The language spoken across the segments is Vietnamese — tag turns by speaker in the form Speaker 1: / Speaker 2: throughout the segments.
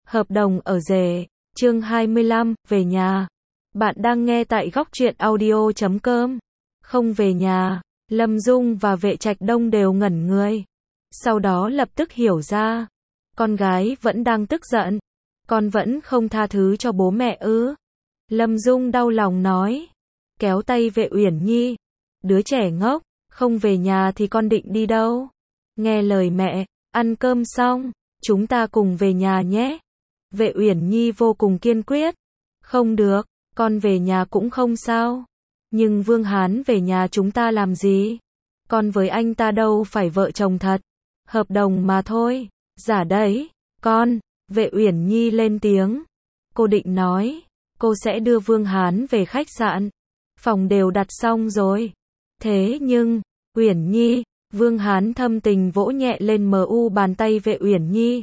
Speaker 1: Hợp đồng ở rể, chương 25, về nhà. Bạn đang nghe tại góc truyện audio.com. Không về nhà, Lâm Dung và Vệ Trạch Đông đều ngẩn người. Sau đó lập tức hiểu ra, con gái vẫn đang tức giận. Con vẫn không tha thứ cho bố mẹ ư? Lâm Dung đau lòng nói, kéo tay Vệ Uyển Nhi. Đứa trẻ ngốc, không về nhà thì con định đi đâu? Nghe lời mẹ, ăn cơm xong, chúng ta cùng về nhà nhé. Vệ Uyển Nhi vô cùng kiên quyết. Không được, con về nhà cũng không sao. Nhưng Vương Hán về nhà chúng ta làm gì? Con với anh ta đâu phải vợ chồng thật. Hợp đồng mà thôi. Giả đấy, con. Vệ Uyển Nhi lên tiếng. Cô định nói, cô sẽ đưa Vương Hán về khách sạn. Phòng đều đặt xong rồi. Thế nhưng, Uyển Nhi, Vương Hán thâm tình vỗ nhẹ lên bàn tay Vệ Uyển Nhi.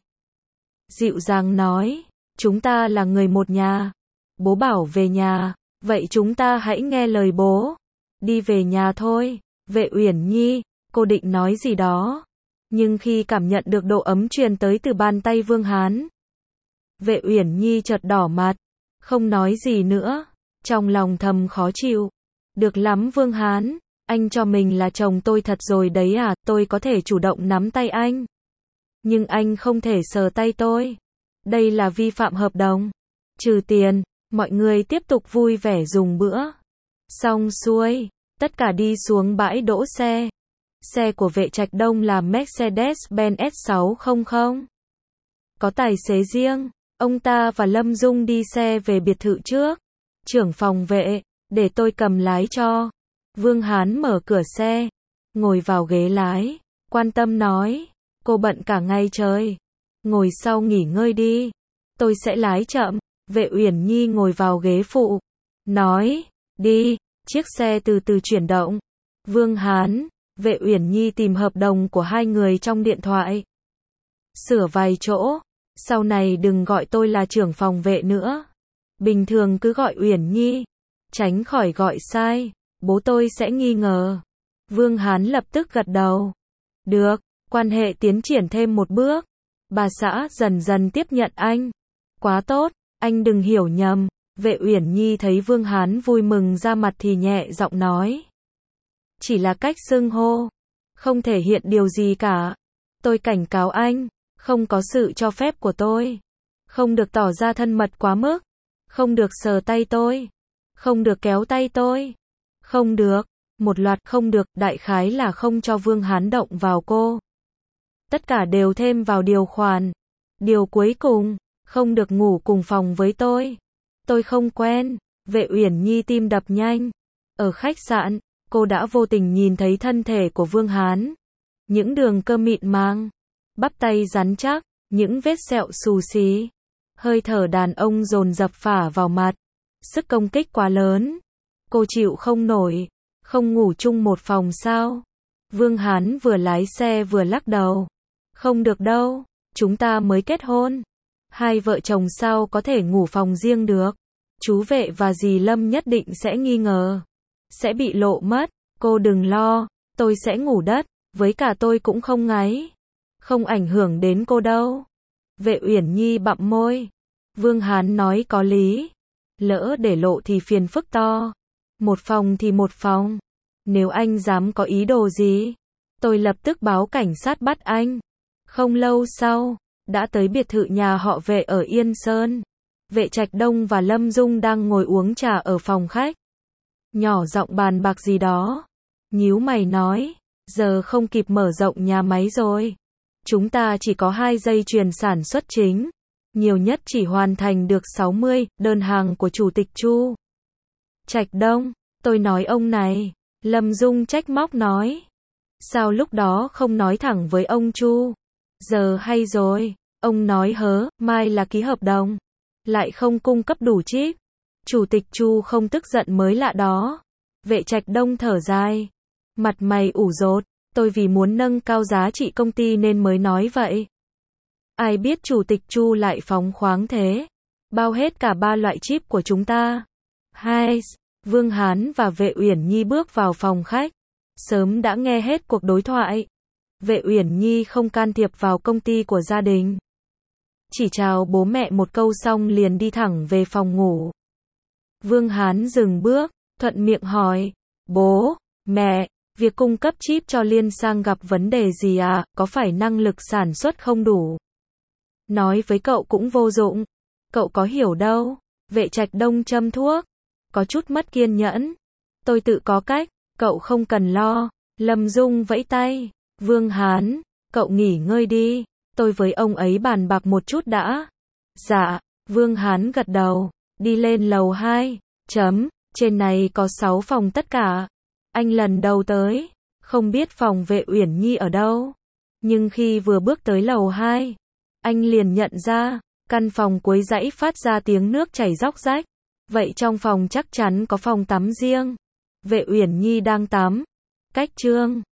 Speaker 1: Dịu dàng nói, chúng ta là người một nhà. Bố bảo về nhà, vậy chúng ta hãy nghe lời bố. Đi về nhà thôi. Vệ Uyển Nhi, cô định nói gì đó. Nhưng khi cảm nhận được độ ấm truyền tới từ bàn tay Vương Hán, Vệ Uyển Nhi chợt đỏ mặt, không nói gì nữa, trong lòng thầm khó chịu. Được lắm Vương Hán, anh cho mình là chồng tôi thật rồi đấy à, tôi có thể chủ động nắm tay anh. Nhưng anh không thể sờ tay tôi. Đây là vi phạm hợp đồng. Trừ tiền, mọi người tiếp tục vui vẻ dùng bữa. Xong xuôi, tất cả đi xuống bãi đỗ xe. Xe của Vệ Trạch Đông là Mercedes-Benz S600. Có tài xế riêng, ông ta và Lâm Dung đi xe về biệt thự trước. Trưởng phòng Vệ, để tôi cầm lái cho. Vương Hán mở cửa xe, ngồi vào ghế lái, quan tâm nói, cô bận cả ngày trời. Ngồi sau nghỉ ngơi đi, tôi sẽ lái chậm. Vệ Uyển Nhi ngồi vào ghế phụ, nói, đi. Chiếc xe từ từ chuyển động. Vương Hán, Vệ Uyển Nhi tìm hợp đồng của hai người trong điện thoại. Sửa vài chỗ, sau này đừng gọi tôi là trưởng phòng Vệ nữa. Bình thường cứ gọi Uyển Nhi, tránh khỏi gọi sai, bố tôi sẽ nghi ngờ. Vương Hán lập tức gật đầu. Được, quan hệ tiến triển thêm một bước. Bà xã dần dần tiếp nhận anh. Quá tốt, anh đừng hiểu nhầm. Vệ Uyển Nhi thấy Vương Hán vui mừng ra mặt thì nhẹ giọng nói. Chỉ là cách xưng hô, không thể hiện điều gì cả. Tôi cảnh cáo anh, không có sự cho phép của tôi. Không được tỏ ra thân mật quá mức. Không được sờ tay tôi. Không được kéo tay tôi. Không được, một loạt không được, đại khái là không cho Vương Hán động vào cô. Tất cả đều thêm vào điều khoản. Điều cuối cùng, không được ngủ cùng phòng với tôi. Tôi không quen. Vệ Uyển Nhi tim đập nhanh. Ở khách sạn, cô đã vô tình nhìn thấy thân thể của Vương Hán. Những đường cơ mịn màng, bắp tay rắn chắc, những vết sẹo xù xí. Hơi thở đàn ông dồn dập phả vào mặt. Sức công kích quá lớn. Cô chịu không nổi. Không ngủ chung một phòng sao? Vương Hán vừa lái xe vừa lắc đầu. Không được đâu, chúng ta mới kết hôn. Hai vợ chồng sao có thể ngủ phòng riêng được? Chú Vệ và dì Lâm nhất định sẽ nghi ngờ. Sẽ bị lộ mất. Cô đừng lo, tôi sẽ ngủ đất, với cả tôi cũng không ngáy. Không ảnh hưởng đến cô đâu. Vệ Uyển Nhi bặm môi. Vương Hán nói có lý. Lỡ để lộ thì phiền phức to. Một phòng thì một phòng. Nếu anh dám có ý đồ gì, tôi lập tức báo cảnh sát bắt anh. Không lâu sau, đã tới biệt thự nhà họ Vệ ở Yên Sơn. Vệ Trạch Đông và Lâm Dung đang ngồi uống trà ở phòng khách. Nhỏ giọng bàn bạc gì đó. Nhíu mày nói, giờ không kịp mở rộng nhà máy rồi. Chúng ta chỉ có 2 dây chuyền sản xuất chính. Nhiều nhất chỉ hoàn thành được 60 đơn hàng của Chủ tịch Chu. Trạch Đông, tôi nói ông này. Lâm Dung trách móc nói. Sao lúc đó không nói thẳng với ông Chu? Giờ hay rồi. Ông nói mai là ký hợp đồng. Lại không cung cấp đủ chip. Chủ tịch Chu không tức giận mới lạ đó. Vệ Trạch Đông thở dài. Mặt mày ủ rột. Tôi vì muốn nâng cao giá trị công ty nên mới nói vậy. Ai biết Chủ tịch Chu lại phóng khoáng thế. Bao hết cả 3 loại chip của chúng ta. Vương Hán và Vệ Uyển Nhi bước vào phòng khách. Sớm đã nghe hết cuộc đối thoại. Vệ Uyển Nhi không can thiệp vào công ty của gia đình. chỉ chào bố mẹ một câu xong liền đi thẳng về phòng ngủ. Vương Hán dừng bước, thuận miệng hỏi, bố, mẹ, việc cung cấp chip cho Liên Sang gặp vấn đề gì à, có phải năng lực sản xuất không đủ? Nói với cậu cũng vô dụng, cậu có hiểu đâu. Vệ Trạch Đông châm thuốc, có chút mất kiên nhẫn. Tôi tự có cách, cậu không cần lo. Lâm Dung vẫy tay, Vương Hán, cậu nghỉ ngơi đi, tôi với ông ấy bàn bạc một chút đã. Dạ, Vương Hán gật đầu, đi lên lầu 2, trên này có 6 phòng tất cả. Anh lần đầu tới, không biết phòng Vệ Uyển Nhi ở đâu. Nhưng khi vừa bước tới lầu 2, anh liền nhận ra, căn phòng cuối dãy phát ra tiếng nước chảy róc rách. Vậy trong phòng chắc chắn có phòng tắm riêng. Vệ Uyển Nhi đang tắm. Cách Trương